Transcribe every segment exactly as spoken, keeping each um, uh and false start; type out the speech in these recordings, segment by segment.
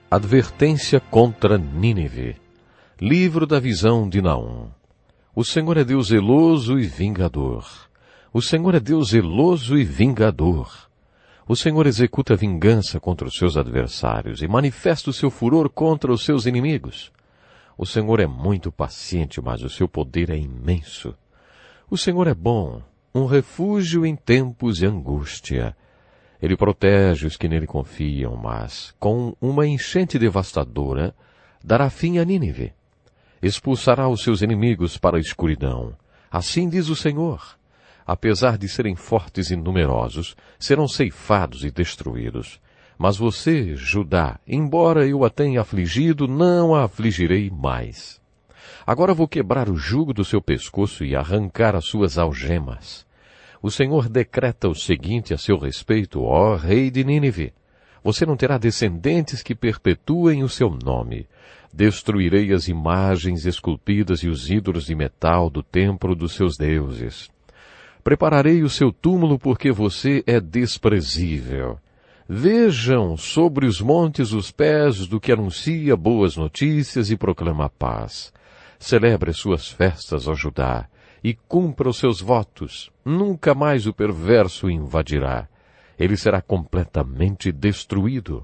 Advertência contra Nínive. Livro da visão de Naum. O Senhor é Deus zeloso e vingador. O Senhor é Deus zeloso e vingador. O Senhor executa vingança contra os seus adversários e manifesta o seu furor contra os seus inimigos. O Senhor é muito paciente, mas o seu poder é imenso. O Senhor é bom, um refúgio em tempos de angústia. Ele protege os que nele confiam, mas, com uma enchente devastadora, dará fim a Nínive. Expulsará os seus inimigos para a escuridão. Assim diz o Senhor. Apesar de serem fortes e numerosos, serão ceifados e destruídos. Mas você, Judá, embora eu a tenha afligido, não a afligirei mais. Agora vou quebrar o jugo do seu pescoço e arrancar as suas algemas. O Senhor decreta o seguinte a seu respeito, ó rei de Nínive. Você não terá descendentes que perpetuem o seu nome. Destruirei as imagens esculpidas e os ídolos de metal do templo dos seus deuses. Prepararei o seu túmulo porque você é desprezível. Vejam sobre os montes os pés do que anuncia boas notícias e proclama paz. Celebre suas festas, ó Judá, e cumpra os seus votos. Nunca mais o perverso o invadirá. Ele será completamente destruído.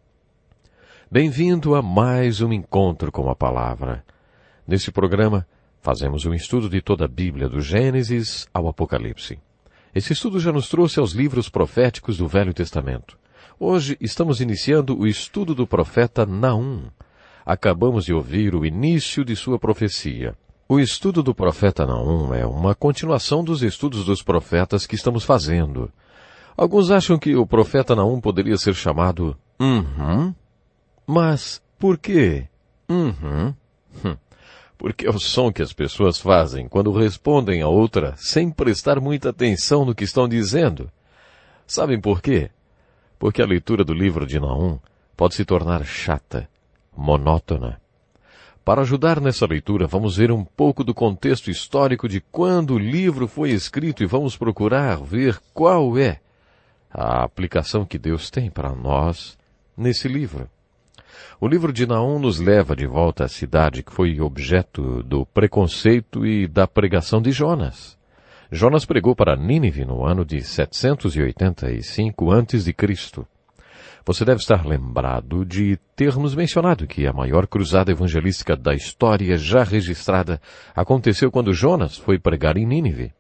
Bem-vindo a mais um encontro com a palavra. Nesse programa, fazemos um estudo de toda a Bíblia, do Gênesis ao Apocalipse. Esse estudo já nos trouxe aos livros proféticos do Velho Testamento. Hoje estamos iniciando o estudo do profeta Naum. Acabamos de ouvir o início de sua profecia. O estudo do profeta Naum é uma continuação dos estudos dos profetas que estamos fazendo. Alguns acham que o profeta Naum poderia ser chamado Uhum. Mas por quê? Uhum. Hum. Porque é o som que as pessoas fazem quando respondem a outra sem prestar muita atenção no que estão dizendo. Sabem por quê? Porque a leitura do livro de Naum pode se tornar chata, monótona. Para ajudar nessa leitura, vamos ver um pouco do contexto histórico de quando o livro foi escrito e vamos procurar ver qual é a aplicação que Deus tem para nós nesse livro. O livro de Naum nos leva de volta à cidade que foi objeto do preconceito e da pregação de Jonas. Jonas pregou para Nínive no ano de setecentos e oitenta e cinco antes de Cristo. Você deve estar lembrado de termos mencionado que a maior cruzada evangelística da história já registrada aconteceu quando Jonas foi pregar em Nínive.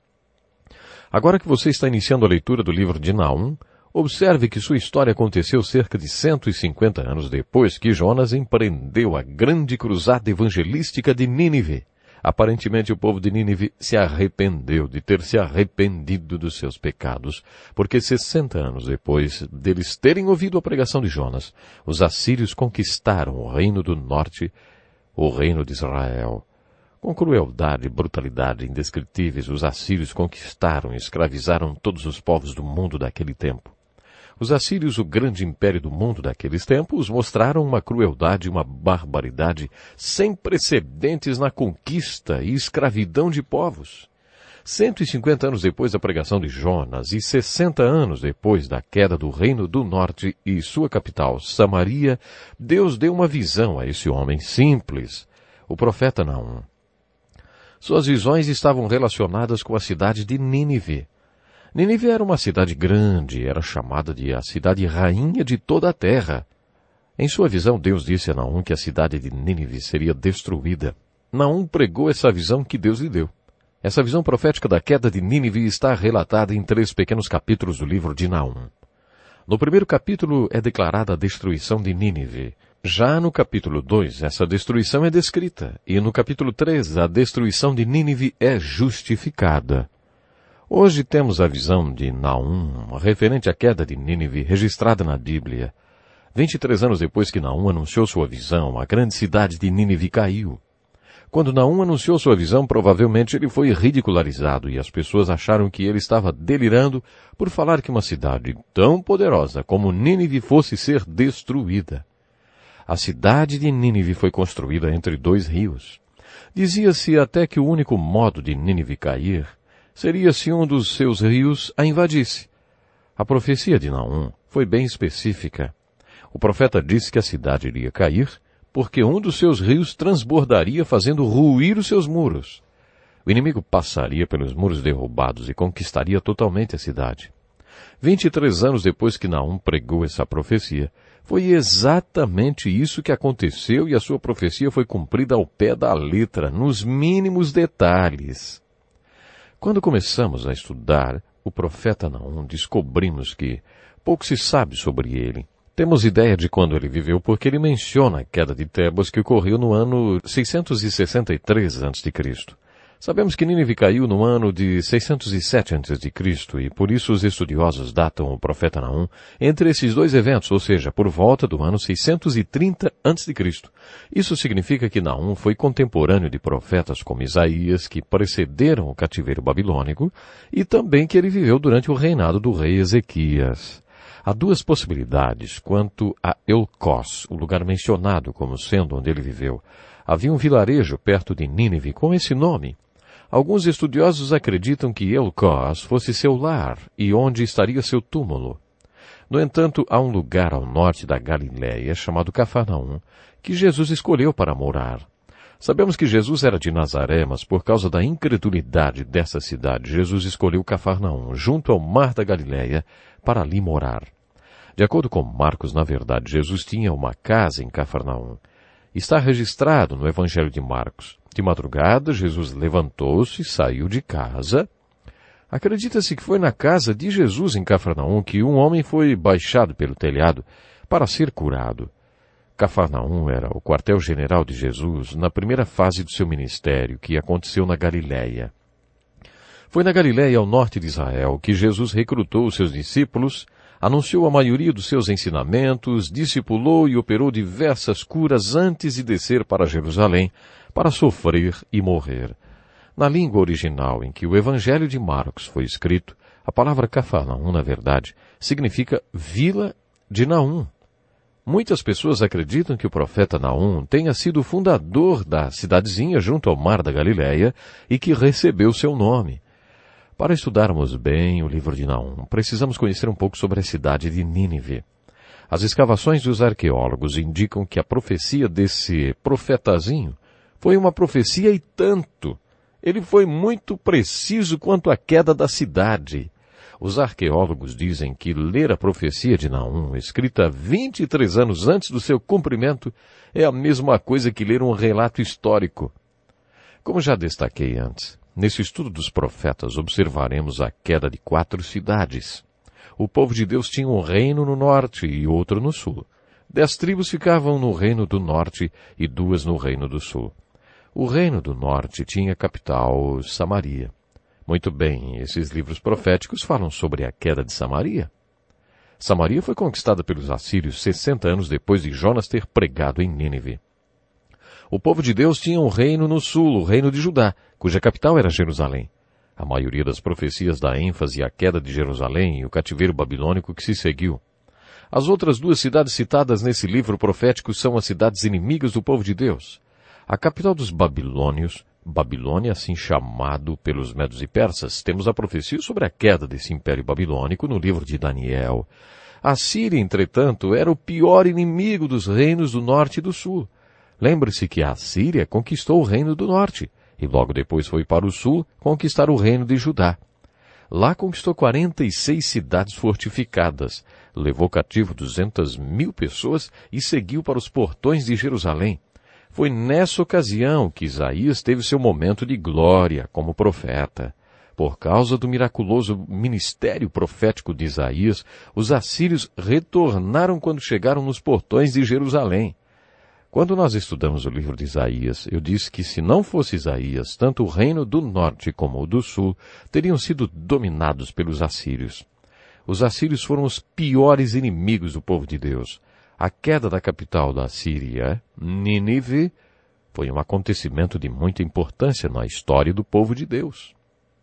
Agora que você está iniciando a leitura do livro de Naum, observe que sua história aconteceu cerca de cento e cinquenta anos depois que Jonas empreendeu a grande cruzada evangelística de Nínive. Aparentemente o povo de Nínive se arrependeu de ter se arrependido dos seus pecados, porque sessenta anos depois deles terem ouvido a pregação de Jonas, os assírios conquistaram o reino do norte, o reino de Israel. Com crueldade e brutalidade indescritíveis, os assírios conquistaram e escravizaram todos os povos do mundo daquele tempo. Os assírios, o grande império do mundo daqueles tempos, mostraram uma crueldade e uma barbaridade sem precedentes na conquista e escravidão de povos. cento e cinquenta anos depois da pregação de Jonas e sessenta anos depois da queda do Reino do Norte e sua capital, Samaria, Deus deu uma visão a esse homem simples, o profeta Naum. Suas visões estavam relacionadas com a cidade de Nínive. Nínive era uma cidade grande, era chamada de a cidade rainha de toda a terra. Em sua visão, Deus disse a Naum que a cidade de Nínive seria destruída. Naum pregou essa visão que Deus lhe deu. Essa visão profética da queda de Nínive está relatada em três pequenos capítulos do livro de Naum. No primeiro capítulo é declarada a destruição de Nínive. Já no capítulo dois, essa destruição é descrita, e no capítulo três, a destruição de Nínive é justificada. Hoje temos a visão de Naum, referente à queda de Nínive, registrada na Bíblia. vinte e três anos depois que Naum anunciou sua visão, a grande cidade de Nínive caiu. Quando Naum anunciou sua visão, provavelmente ele foi ridicularizado e as pessoas acharam que ele estava delirando por falar que uma cidade tão poderosa como Nínive fosse ser destruída. A cidade de Nínive foi construída entre dois rios. Dizia-se até que o único modo de Nínive cair seria se um dos seus rios a invadisse. A profecia de Naum foi bem específica. O profeta disse que a cidade iria cair, porque um dos seus rios transbordaria, fazendo ruir os seus muros. O inimigo passaria pelos muros derrubados e conquistaria totalmente a cidade. Vinte e três anos depois que Naum pregou essa profecia, foi exatamente isso que aconteceu e a sua profecia foi cumprida ao pé da letra, nos mínimos detalhes. Quando começamos a estudar o profeta Naum, descobrimos que pouco se sabe sobre ele. Temos ideia de quando ele viveu porque ele menciona a queda de Tebas que ocorreu no ano seiscentos e sessenta e três antes de Cristo Sabemos que Nínive caiu no ano de seiscentos e sete antes de Cristo e por isso os estudiosos datam o profeta Naum entre esses dois eventos, ou seja, por volta do ano seiscentos e trinta antes de Cristo Isso significa que Naum foi contemporâneo de profetas como Isaías, que precederam o cativeiro babilônico, e também que ele viveu durante o reinado do rei Ezequias. Há duas possibilidades quanto a Elcós, o lugar mencionado como sendo onde ele viveu. Havia um vilarejo perto de Nínive com esse nome. Alguns estudiosos acreditam que Elcós fosse seu lar e onde estaria seu túmulo. No entanto, há um lugar ao norte da Galiléia chamado Cafarnaum, que Jesus escolheu para morar. Sabemos que Jesus era de Nazaré, mas por causa da incredulidade dessa cidade, Jesus escolheu Cafarnaum, junto ao mar da Galiléia, para ali morar. De acordo com Marcos, na verdade, Jesus tinha uma casa em Cafarnaum. Está registrado no Evangelho de Marcos. De madrugada, Jesus levantou-se e saiu de casa. Acredita-se que foi na casa de Jesus em Cafarnaum que um homem foi baixado pelo telhado para ser curado. Cafarnaum era o quartel-general de Jesus na primeira fase do seu ministério, que aconteceu na Galiléia. Foi na Galiléia, ao norte de Israel, que Jesus recrutou os seus discípulos, anunciou a maioria dos seus ensinamentos, discipulou e operou diversas curas antes de descer para Jerusalém, para sofrer e morrer. Na língua original em que o Evangelho de Marcos foi escrito, a palavra Cafarnaum, na verdade, significa Vila de Naum. Muitas pessoas acreditam que o profeta Naum tenha sido o fundador da cidadezinha junto ao mar da Galiléia e que recebeu seu nome. Para estudarmos bem o livro de Naum, precisamos conhecer um pouco sobre a cidade de Nínive. As escavações dos arqueólogos indicam que a profecia desse profetazinho foi uma profecia e tanto. Ele foi muito preciso quanto à queda da cidade. Os arqueólogos dizem que ler a profecia de Naum, escrita vinte e três anos antes do seu cumprimento, é a mesma coisa que ler um relato histórico. Como já destaquei antes, nesse estudo dos profetas observaremos a queda de quatro cidades. O povo de Deus tinha um reino no norte e outro no sul. Dez tribos ficavam no reino do norte e duas no reino do sul. O reino do norte tinha capital Samaria. Muito bem, esses livros proféticos falam sobre a queda de Samaria. Samaria foi conquistada pelos assírios sessenta anos depois de Jonas ter pregado em Nínive. O povo de Deus tinha um reino no sul, o reino de Judá, cuja capital era Jerusalém. A maioria das profecias dá ênfase à queda de Jerusalém e o cativeiro babilônico que se seguiu. As outras duas cidades citadas nesse livro profético são as cidades inimigas do povo de Deus. A capital dos babilônios, Babilônia, assim chamado pelos medos e persas, temos a profecia sobre a queda desse império babilônico no livro de Daniel. A Síria, entretanto, era o pior inimigo dos reinos do norte e do sul. Lembre-se que a Síria conquistou o reino do norte, e logo depois foi para o sul conquistar o reino de Judá. Lá conquistou quarenta e seis cidades fortificadas, levou cativo duzentas mil pessoas e seguiu para os portões de Jerusalém. Foi nessa ocasião que Isaías teve seu momento de glória como profeta. Por causa do miraculoso ministério profético de Isaías, os assírios retornaram quando chegaram nos portões de Jerusalém. Quando nós estudamos o livro de Isaías, eu disse que se não fosse Isaías, tanto o reino do norte como o do sul teriam sido dominados pelos assírios. Os assírios foram os piores inimigos do povo de Deus. A queda da capital da Síria, Nínive, foi um acontecimento de muita importância na história do povo de Deus.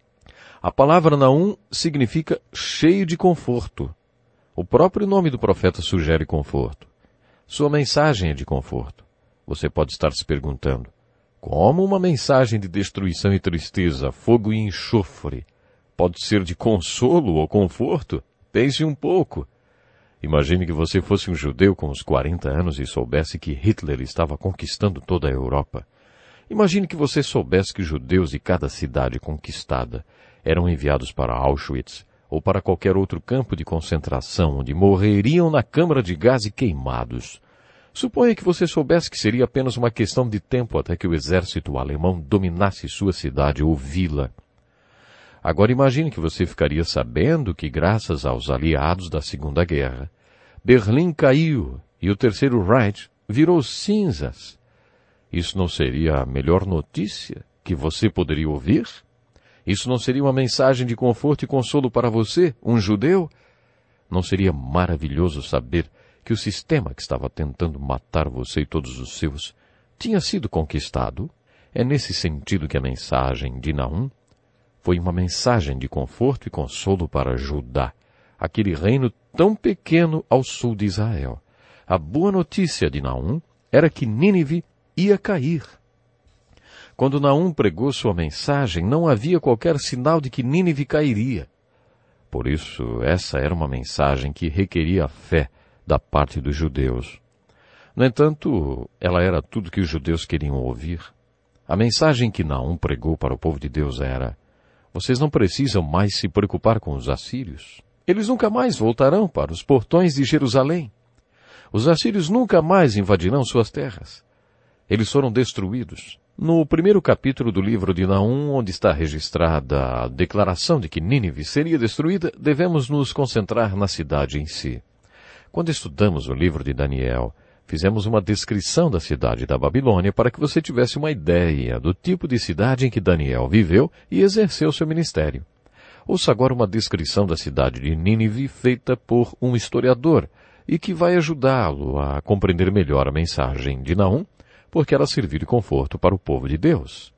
A palavra Naum significa cheio de conforto. O próprio nome do profeta sugere conforto. Sua mensagem é de conforto. Você pode estar se perguntando, como uma mensagem de destruição e tristeza, fogo e enxofre, pode ser de consolo ou conforto? Pense um pouco. Imagine que você fosse um judeu com uns quarenta anos e soubesse que Hitler estava conquistando toda a Europa. Imagine que você soubesse que judeus de cada cidade conquistada eram enviados para Auschwitz ou para qualquer outro campo de concentração onde morreriam na câmara de gás e queimados. Suponha que você soubesse que seria apenas uma questão de tempo até que o exército alemão dominasse sua cidade ou vila. Agora imagine que você ficaria sabendo que, graças aos aliados da Segunda Guerra, Berlim caiu e o Terceiro Reich virou cinzas. Isso não seria a melhor notícia que você poderia ouvir? Isso não seria uma mensagem de conforto e consolo para você, um judeu? Não seria maravilhoso saber que o sistema que estava tentando matar você e todos os seus tinha sido conquistado? É nesse sentido que a mensagem de Naum foi uma mensagem de conforto e consolo para Judá, aquele reino tão pequeno ao sul de Israel. A boa notícia de Naum era que Nínive ia cair. Quando Naum pregou sua mensagem, não havia qualquer sinal de que Nínive cairia. Por isso, essa era uma mensagem que requeria fé da parte dos judeus. No entanto, ela era tudo que os judeus queriam ouvir. A mensagem que Naum pregou para o povo de Deus era: vocês não precisam mais se preocupar com os assírios. Eles nunca mais voltarão para os portões de Jerusalém. Os assírios nunca mais invadirão suas terras. Eles foram destruídos. No primeiro capítulo do livro de Naum, onde está registrada a declaração de que Nínive seria destruída, devemos nos concentrar na cidade em si. Quando estudamos o livro de Daniel, fizemos uma descrição da cidade da Babilônia para que você tivesse uma ideia do tipo de cidade em que Daniel viveu e exerceu seu ministério. Ouça agora uma descrição da cidade de Nínive feita por um historiador e que vai ajudá-lo a compreender melhor a mensagem de Naum, porque ela serviu de conforto para o povo de Deus.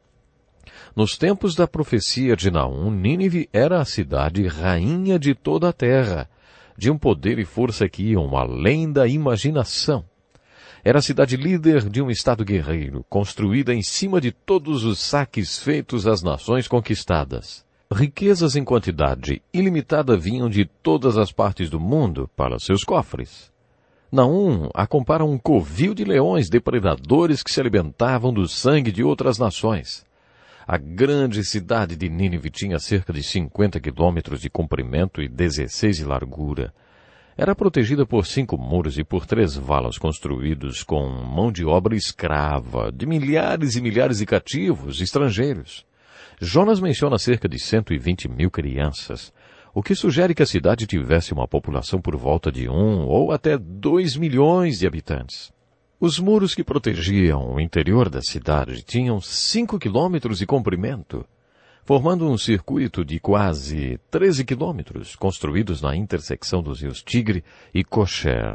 Nos tempos da profecia de Naum, Nínive era a cidade rainha de toda a terra, de um poder e força que iam além da imaginação. Era a cidade líder de um estado guerreiro, construída em cima de todos os saques feitos às nações conquistadas. Riquezas em quantidade ilimitada vinham de todas as partes do mundo para seus cofres. Naum a compara a um covil de leões depredadores que se alimentavam do sangue de outras nações. A grande cidade de Nínive tinha cerca de cinquenta quilômetros de comprimento e dezesseis de largura. Era protegida por cinco muros e por três valas construídos com mão de obra escrava, de milhares e milhares de cativos estrangeiros. Jonas menciona cerca de cento e vinte mil crianças, o que sugere que a cidade tivesse uma população por volta de um ou até dois milhões de habitantes. Os muros que protegiam o interior da cidade tinham cinco quilômetros de comprimento, formando um circuito de quase treze quilômetros, construídos na intersecção dos rios Tigre e Kocher.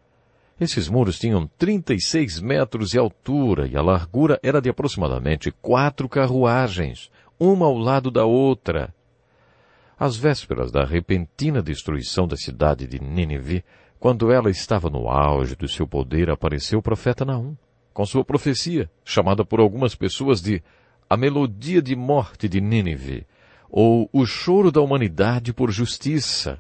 Esses muros tinham trinta e seis metros de altura e a largura era de aproximadamente quatro carruagens, uma ao lado da outra. Às vésperas da repentina destruição da cidade de Nínive, quando ela estava no auge do seu poder, apareceu o profeta Naum, com sua profecia, chamada por algumas pessoas de a melodia de morte de Nínive, ou o choro da humanidade por justiça.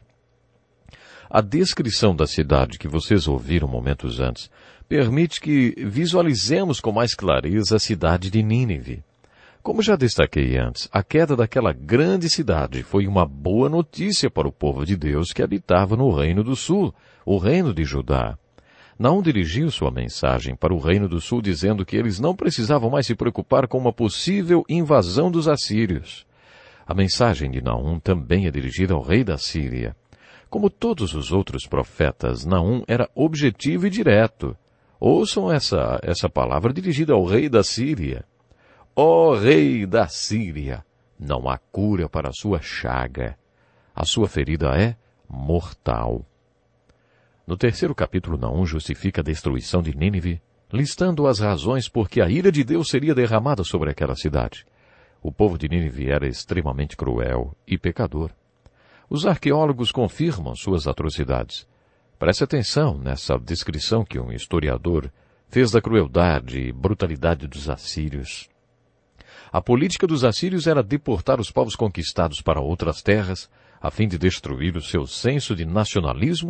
A descrição da cidade que vocês ouviram momentos antes permite que visualizemos com mais clareza a cidade de Nínive. Como já destaquei antes, a queda daquela grande cidade foi uma boa notícia para o povo de Deus que habitava no Reino do Sul, o Reino de Judá. Naum dirigiu sua mensagem para o Reino do Sul dizendo que eles não precisavam mais se preocupar com uma possível invasão dos assírios. A mensagem de Naum também é dirigida ao rei da Síria. Como todos os outros profetas, Naum era objetivo e direto. Ouçam essa, essa palavra dirigida ao rei da Síria. Ó rei da Síria, não há cura para a sua chaga. A sua ferida é mortal. No terceiro capítulo, Naum justifica a destruição de Nínive, listando as razões por que a ira de Deus seria derramada sobre aquela cidade. O povo de Nínive era extremamente cruel e pecador. Os arqueólogos confirmam suas atrocidades. Preste atenção nessa descrição que um historiador fez da crueldade e brutalidade dos assírios. A política dos assírios era deportar os povos conquistados para outras terras, a fim de destruir o seu senso de nacionalismo,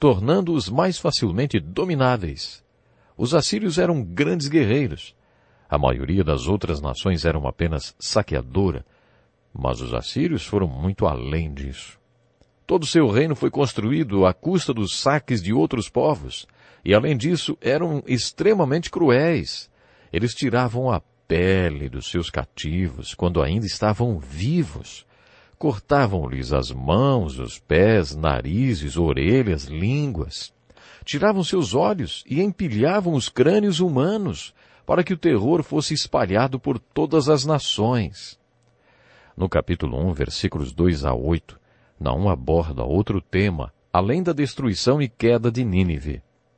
tornando-os mais facilmente domináveis. Os assírios eram grandes guerreiros. A maioria das outras nações eram apenas saqueadora, mas os assírios foram muito além disso. Todo o seu reino foi construído à custa dos saques de outros povos, e além disso eram extremamente cruéis. Eles tiravam a pele dos seus cativos quando ainda estavam vivos. Cortavam-lhes as mãos, os pés, narizes, orelhas, línguas. Tiravam seus olhos e empilhavam os crânios humanos para que o terror fosse espalhado por todas as nações. No capítulo um, versículos dois a oito, Naum aborda outro tema, além da destruição e queda de Nínive.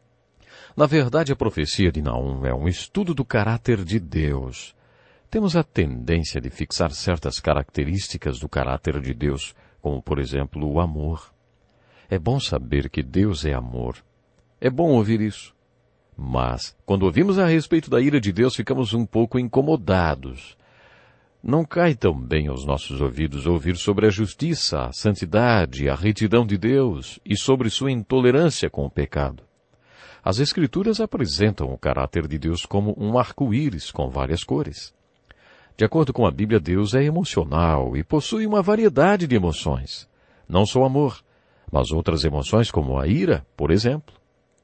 Na verdade, a profecia de Naum é um estudo do caráter de Deus. Temos a tendência de fixar certas características do caráter de Deus, como, por exemplo, o amor. É bom saber que Deus é amor. É bom ouvir isso. Mas, quando ouvimos a respeito da ira de Deus, ficamos um pouco incomodados. Não cai tão bem aos nossos ouvidos ouvir sobre a justiça, a santidade, a retidão de Deus e sobre sua intolerância com o pecado. As Escrituras apresentam o caráter de Deus como um arco-íris com várias cores. De acordo com a Bíblia, Deus é emocional e possui uma variedade de emoções. Não só amor, mas outras emoções como a ira, por exemplo.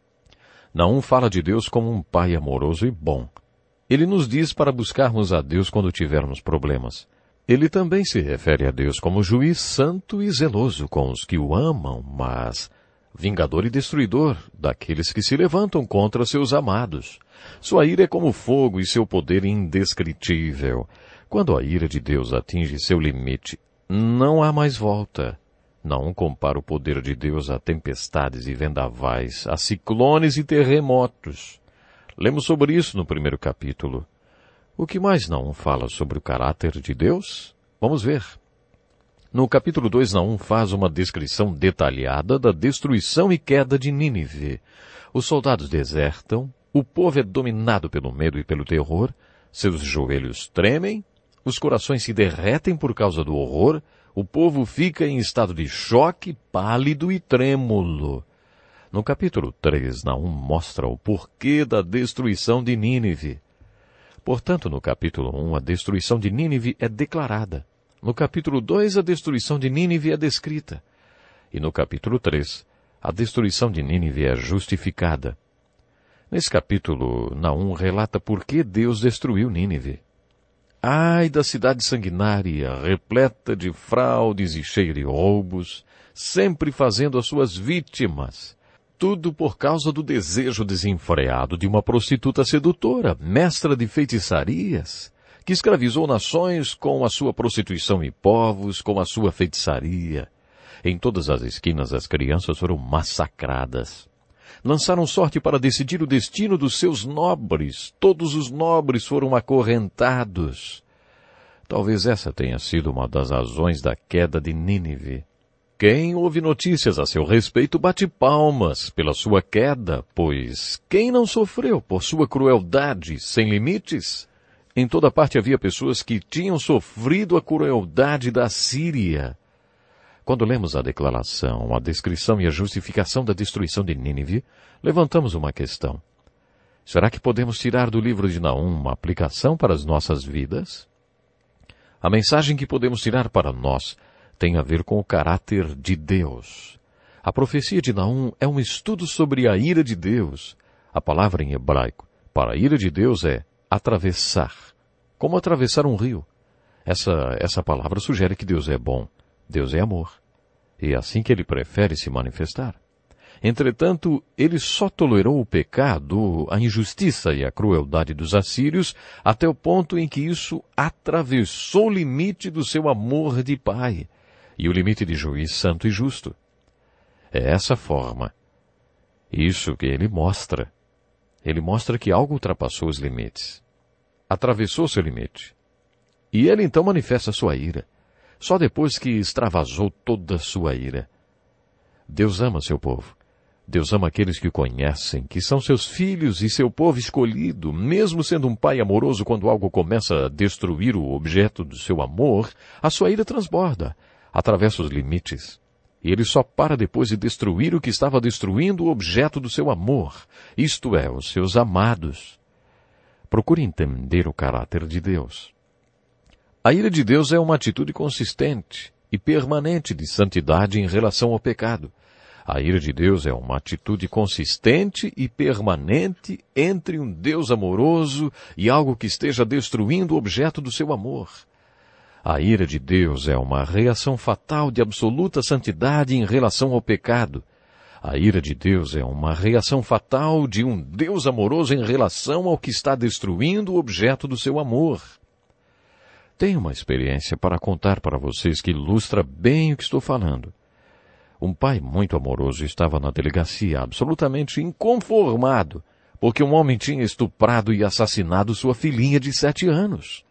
Naum fala de Deus como um pai amoroso e bom. Ele nos diz para buscarmos a Deus quando tivermos problemas. Ele também se refere a Deus como juiz santo e zeloso com os que o amam, mas vingador e destruidor daqueles que se levantam contra seus amados. Sua ira é como fogo e seu poder indescritível. Quando a ira de Deus atinge seu limite, não há mais volta. Não compara o poder de Deus a tempestades e vendavais, a ciclones e terremotos. Lemos sobre isso no primeiro capítulo. O que mais Naum fala sobre o caráter de Deus? Vamos ver. No capítulo dois, Naum faz uma descrição detalhada da destruição e queda de Nínive. Os soldados desertam, o povo é dominado pelo medo e pelo terror, seus joelhos tremem, os corações se derretem por causa do horror, o povo fica em estado de choque, pálido e trêmulo. No capítulo três, Naum mostra o porquê da destruição de Nínive. Portanto, no capítulo um, a destruição de Nínive é declarada. No capítulo dois, a destruição de Nínive é descrita. E no capítulo três, a destruição de Nínive é justificada. Nesse capítulo, Naum relata por que Deus destruiu Nínive. Ai da cidade sanguinária, repleta de fraudes e cheia de roubos, sempre fazendo as suas vítimas. Tudo por causa do desejo desenfreado de uma prostituta sedutora, mestra de feitiçarias, que escravizou nações com a sua prostituição e povos com a sua feitiçaria. Em todas as esquinas as crianças foram massacradas. Lançaram sorte para decidir o destino dos seus nobres. Todos os nobres foram acorrentados. Talvez essa tenha sido uma das razões da queda de Nínive. Quem ouve notícias a seu respeito bate palmas pela sua queda, pois quem não sofreu por sua crueldade sem limites? Em toda parte havia pessoas que tinham sofrido a crueldade da Síria. Quando lemos a declaração, a descrição e a justificação da destruição de Nínive, levantamos uma questão. Será que podemos tirar do livro de Naum uma aplicação para as nossas vidas? A mensagem que podemos tirar para nós tem a ver com o caráter de Deus. A profecia de Naum é um estudo sobre a ira de Deus. A palavra em hebraico para a ira de Deus é atravessar. Como atravessar um rio. Essa, essa palavra sugere que Deus é bom. Deus é amor. E é assim que ele prefere se manifestar. Entretanto, ele só tolerou o pecado, a injustiça e a crueldade dos assírios até o ponto em que isso atravessou o limite do seu amor de pai e o limite de juiz santo e justo. É essa forma. Isso que ele mostra. Ele mostra que algo ultrapassou os limites. Atravessou seu limite. E ele então manifesta sua ira. Só depois que extravasou toda a sua ira. Deus ama seu povo. Deus ama aqueles que o conhecem, que são seus filhos e seu povo escolhido. Mesmo sendo um pai amoroso, quando algo começa a destruir o objeto do seu amor, a sua ira transborda, atravessa os limites. E ele só para depois de destruir o que estava destruindo o objeto do seu amor, isto é, os seus amados. Procure entender o caráter de Deus. A ira de Deus é uma atitude consistente e permanente de santidade em relação ao pecado. A ira de Deus é uma atitude consistente e permanente entre um Deus amoroso e algo que esteja destruindo o objeto do seu amor. A ira de Deus é uma reação fatal de absoluta santidade em relação ao pecado. A ira de Deus é uma reação fatal de um Deus amoroso em relação ao que está destruindo o objeto do seu amor. Tenho uma experiência para contar para vocês que ilustra bem o que estou falando. Um pai muito amoroso estava na delegacia, absolutamente inconformado, porque um homem tinha estuprado e assassinado sua filhinha de sete anos.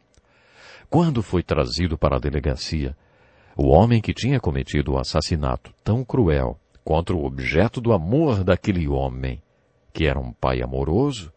Quando foi trazido para a delegacia, o homem que tinha cometido o assassinato tão cruel contra o objeto do amor daquele homem, que era um pai amoroso,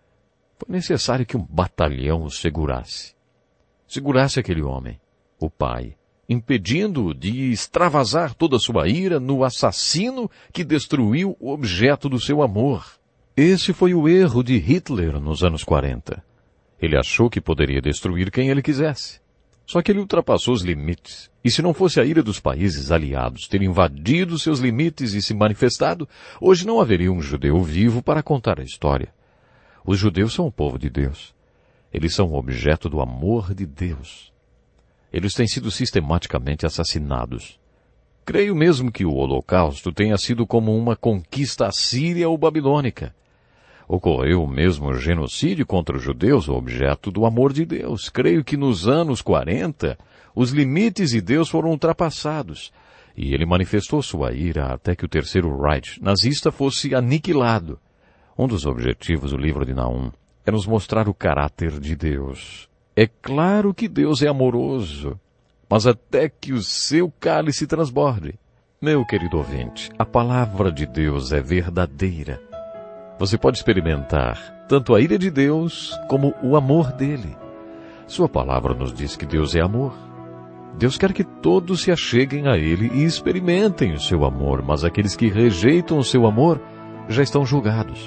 foi necessário que um batalhão o segurasse. Segurasse aquele homem, o pai, impedindo-o de extravasar toda a sua ira no assassino que destruiu o objeto do seu amor. Esse foi o erro de Hitler nos anos quarenta. Ele achou que poderia destruir quem ele quisesse. Só que ele ultrapassou os limites. E se não fosse a ira dos países aliados ter invadido seus limites e se manifestado, hoje não haveria um judeu vivo para contar a história. Os judeus são o povo de Deus. Eles são o objeto do amor de Deus. Eles têm sido sistematicamente assassinados. Creio mesmo que o Holocausto tenha sido como uma conquista assíria ou babilônica. Ocorreu o mesmo genocídio contra os judeus, o objeto do amor de Deus. Creio que nos anos quarenta, os limites de Deus foram ultrapassados, e ele manifestou sua ira até que o terceiro Reich nazista fosse aniquilado. Um dos objetivos do livro de Naum é nos mostrar o caráter de Deus. É claro que Deus é amoroso, mas até que o seu cálice transborde. Meu querido ouvinte, a palavra de Deus é verdadeira. Você pode experimentar tanto a ira de Deus como o amor dele. Sua palavra nos diz que Deus é amor. Deus quer que todos se acheguem a ele e experimentem o seu amor, mas aqueles que rejeitam o seu amor já estão julgados.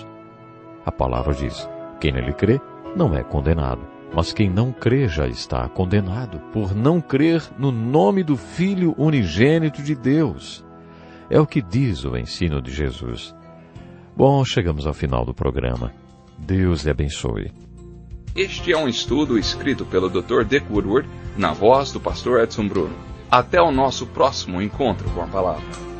A palavra diz, quem nele crê não é condenado, mas quem não crê já está condenado, por não crer no nome do Filho unigênito de Deus. É o que diz o ensino de Jesus. Bom, chegamos ao final do programa. Deus lhe abençoe. Este é um estudo escrito pelo doutor Dick Woodward, na voz do pastor Edson Bruno. Até o nosso próximo encontro com a palavra.